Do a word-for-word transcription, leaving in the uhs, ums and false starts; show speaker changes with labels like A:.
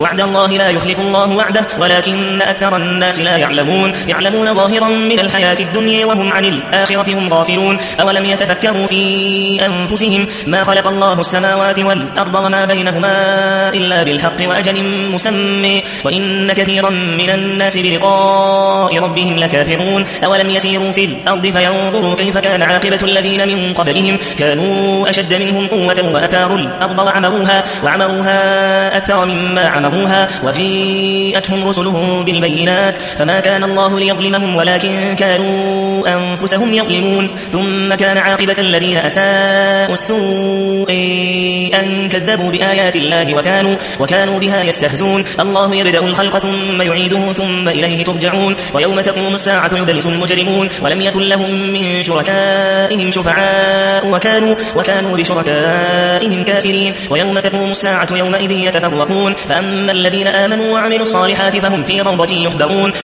A: وعد الله لا يخلف الله وعده ولكن أكثر الناس لا يعلمون يعلمون ظاهرا من الحياة الدنيا وهم عن الآخرة هم غافلون أولم يتفكروا في أنفسهم ما خلق الله السماوات والأرض وما بينهما إلا بالحق وأجل مسمى وإن كثيرا من الناس بلقاء ربهم لكافرون أولم يسيروا في الأرض فينظروا كيف كان عاقبة الذين من قبلهم كانوا أشد منهم قوة وأثاروا الأرض وعمروها, وعمروها أكثر مما عمروها وجيءتهم رسلهم بالبينات فما كان الله ليظلمهم ولكن كانوا أنفسهم يظلمون ثم كان عاقبة الذين أساءوا السوء أن كذبوا بآيات الله وكانوا, وكانوا بها يستهزون الله يبدأ الخلق ثم يعيده ثم إليه ترجعون ويوم تقوم الساعة يبلس المجرمون ولم يكن لهم من شركائهم شفعاء وكانوا, وكانوا بشركائهم كافرين ويوم تقوم الساعة يومئذ يتفرقون فأما الذين آمنوا وعملوا الصالحات فهم في روضة يحبرون